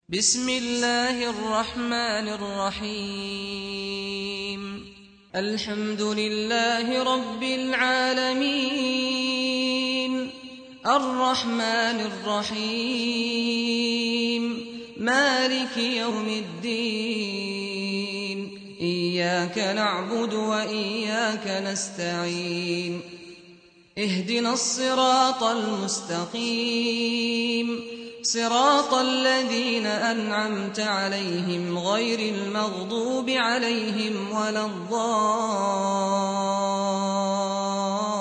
بسم الله الرحمن الرحيم الحمد لله رب العالمين الرحمن الرحيم مالك يوم الدين إياك نعبد وإياك نستعين اهدنا الصراط المستقيم صراط الذين أنعمت عليهم غير المغضوب عليهم ولا الضالين